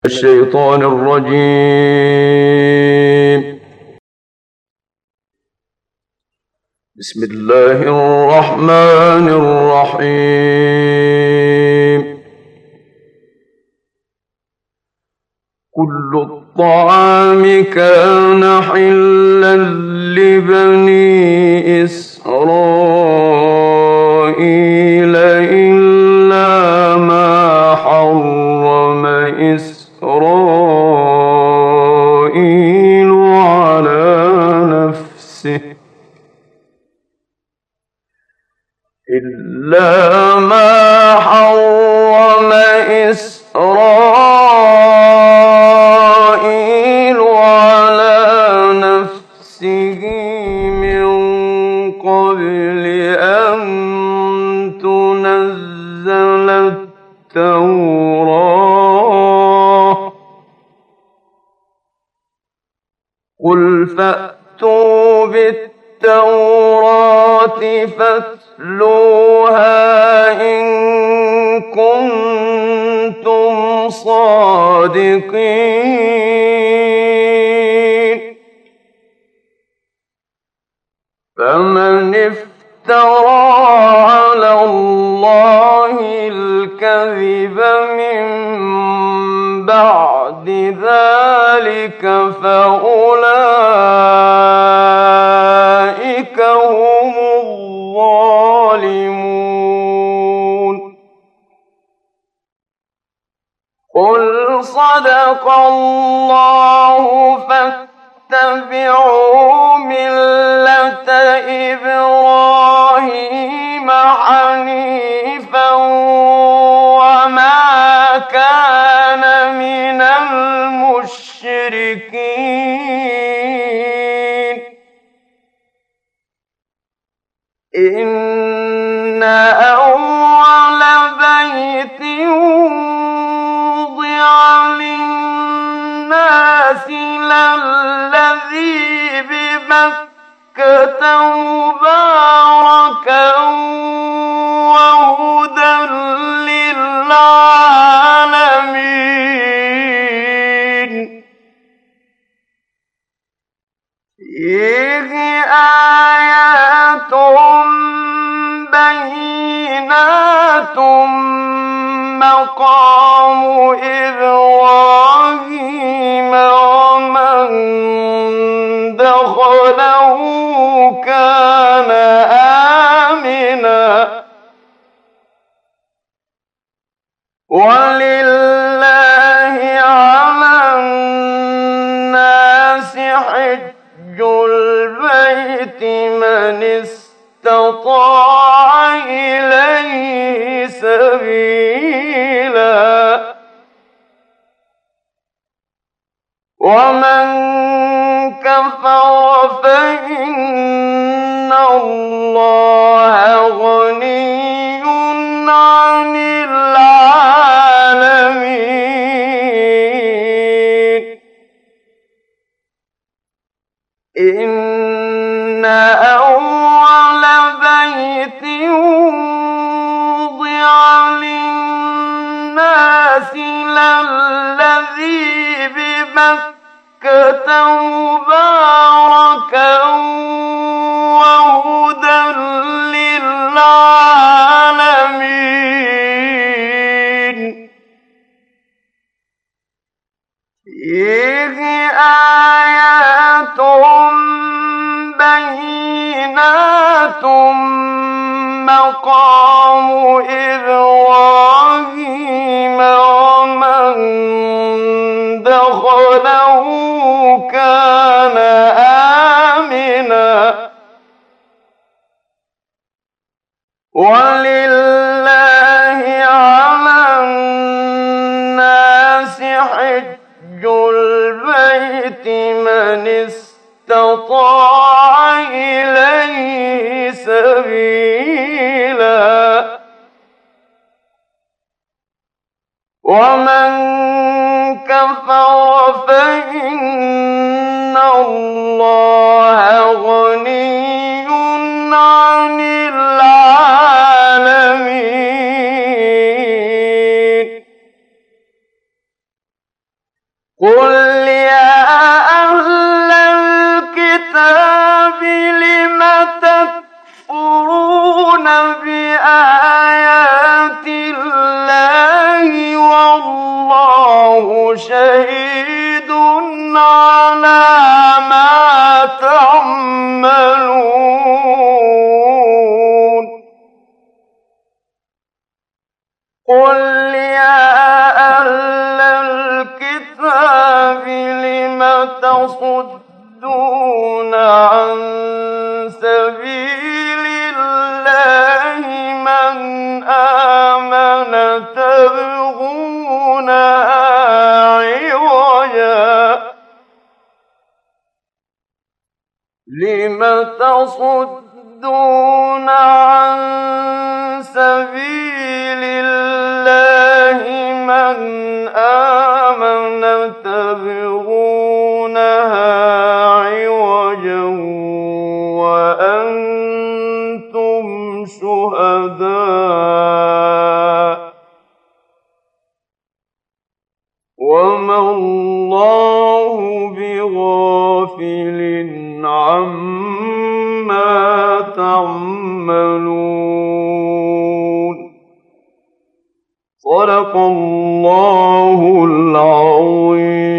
الشيطان الرجيم. بسم الله الرحمن الرحيم. كل الطعام كان حلا لبني إسرائيل إلا ما حرم إسرائيل على نفسه من قبل أن تنزل التوراة. قل فأتوا بالتوراة فاتلوها إن كنتم صادقين. فمن افترى على الله الكذب من بعد ذلك فأولئك هم الظالمون. قل صدق الله فاتبعوا ملة إبراهيم حنيفا وما كان من المشركين. إن أول بيت وضع للناس للذي ببكة مباركا وهدى للعالمين. فيه آيات بينات مقام إبراهيم ومن دخله كان آمنا. ولله على الناس حج البيت من استطاع إليه سبيلا. ومن كفر فإن الله غني عن العالمين. إن أول بيت وضع للناس للذي ببكة مباركا وهدى للعالمين. فيه آيات بينات مقام إبراهيم ومن دخله كان آمنا. ولله على الناس حج البيت من استطاع إليه سبيلا. ومن كفر فإن الله غني عن العالمين. قل يا أهل الكتاب لم تكفرون بآيات الله والله شهيد على ما تعملون قل يا أهل الكتاب لم تصدون عن سبيل الله من آمن تبغونها عوجا لم تصدون عن سبيل الله من آمن تبغونها عوجا وأنتم شهداء وما الله بغافل عما تعملون صدق الله العظيم.